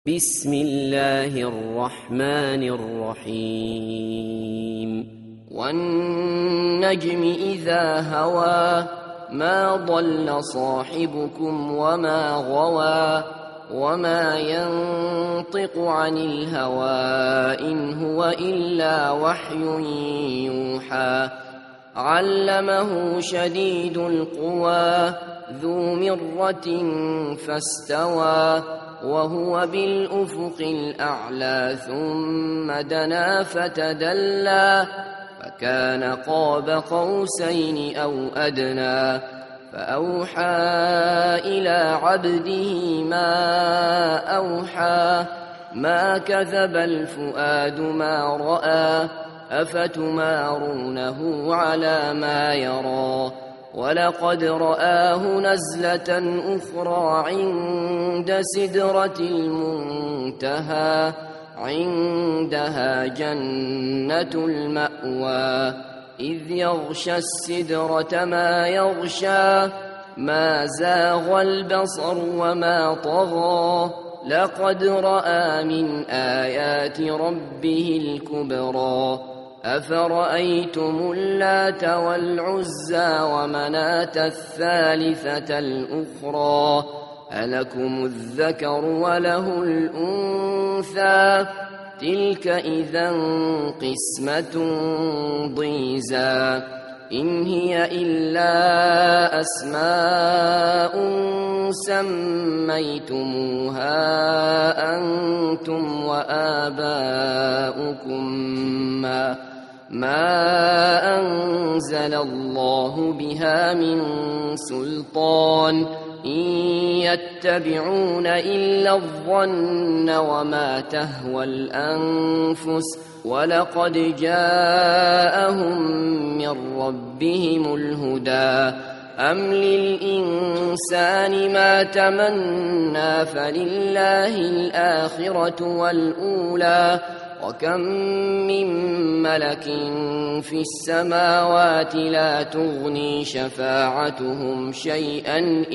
بسم الله الرحمن الرحيم والنجم إذا هوى ما ضل صاحبكم وما غوى وما ينطق عن الهوى إن هو إلا وحي يوحى علمه شديد القوى ذو مرة فاستوى وهو بالأفق الأعلى ثم دنا فتدلى فكان قاب قوسين أو أدنى فأوحى إلى عبده ما أوحى ما كذب الفؤاد ما رأى أفتمارونه على ما يرى ولقد رآه نزلة أخرى عند سدرة المنتهى عندها جنة المأوى إذ يغشى السدرة ما يغشى ما زاغ البصر وما طغى لقد رأى من آيات ربه الكبرى أفرأيتم اللات والعزى ومناة الثالثة الأخرى ألكم الذكر وله الأنثى تلك إذا قسمة ضيزى إن هي إلا أسماء سميتموها أنتم وآباؤكم ما أنزل الله بها من سلطان إن يتبعون إلا الظن وما تهوى الأنفس ولقد جاءهم من ربهم الهدى أم للإنسان ما تمنى فلله الآخرة والأولى وكم من ملك في السماوات لا تغني شفاعتهم شيئا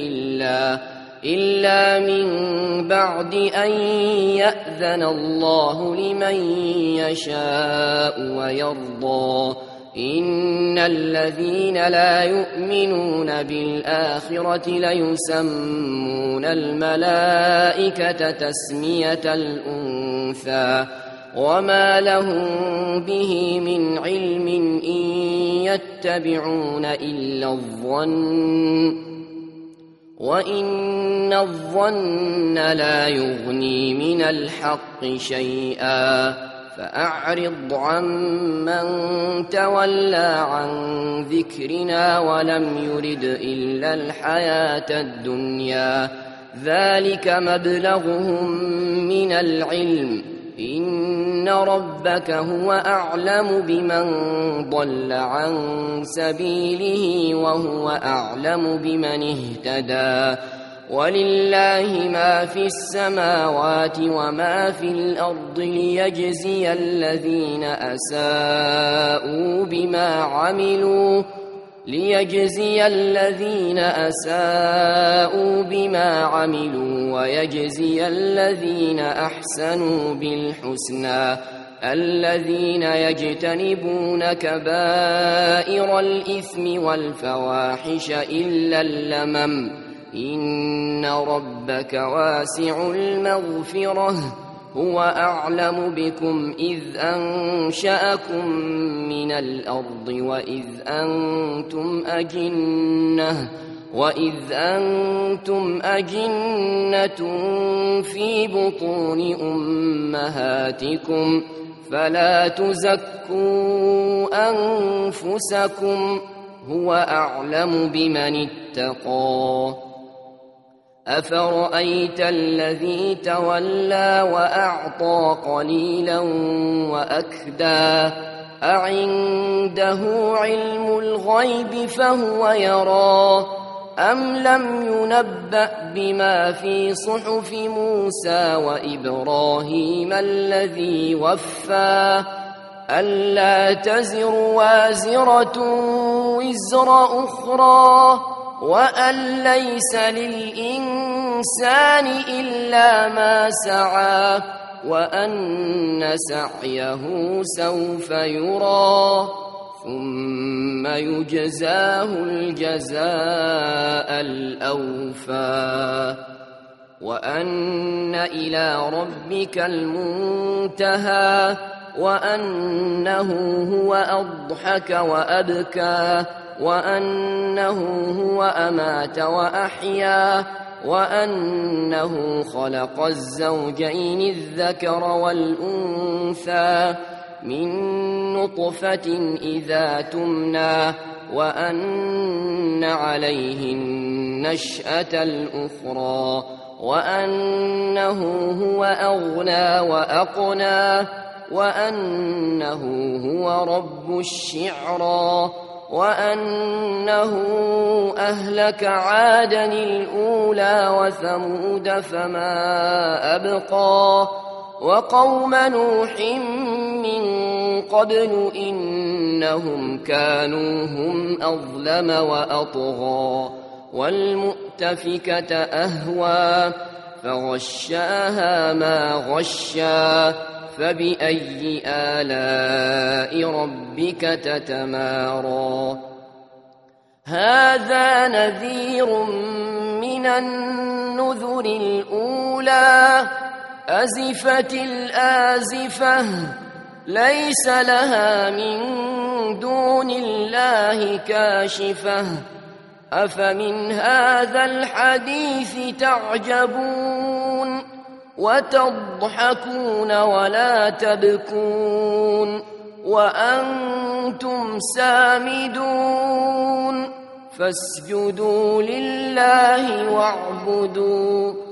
إلا من بعد أن يأذن الله لمن يشاء ويرضى إن الذين لا يؤمنون بالآخرة ليسمون الملائكة تسمية الأنثى وما لهم به من علم إن يتبعون إلا الظن وإن الظن لا يغني من الحق شيئا فأعرض عمن تولى عن ذكرنا ولم يرد إلا الحياة الدنيا ذلك مبلغهم من العلم إن ربك هو أعلم بمن ضل عن سبيله وهو أعلم بمن اهتدى ولله ما في السماوات وما في الأرض ليجزي الذين أساءوا بما عملوا ويجزي الذين أحسنوا بالحسنى الذين يجتنبون كبائر الإثم والفواحش إلا اللمم إن ربك واسع المغفرة هو أعلم بكم إذ أنشأكم من الأرض وإذ أنتم أجنة في بطون أمهاتكم فلا تزكوا أنفسكم هو أعلم بمن اتقى أفرأيت الذي تولى وأعطى قليلا وأكدى أعنده علم الغيب فهو يرى أم لم ينبأ بما في صحف موسى وإبراهيم الذي وفى ألا تزر وازرة وزر أخرى وأن ليس للإنسان إلا ما سعى وأن سعيه سوف يرى ثم يجزاه الجزاء الأوفى وأن إلى ربك المنتهى وأنه هو أضحك وأبكى وأنه هو أمات وأحيا وأنه خلق الزوجين الذكر والأنثى من نطفة إذا تمنى وأن عليه النشأة الأخرى وأنه هو أغنى وأقنى وأنه هو رب الشعرى وأنه أهلك عادا الأولى وثمود فما أبقى وقوم نوح من قبل إنهم كانوا هم أظلم وأطغى والمؤتفكة أهوى فغشاها ما غشا فبأي آلاء ربك تتمارى هذا نذير من النذر الأولى أزفت الآزفة ليس لها من دون الله كاشفة أفمن هذا الحديث تعجبون وتضحكون ولا تبكون وأنتم سامدون فاسجدوا لله واعبدوا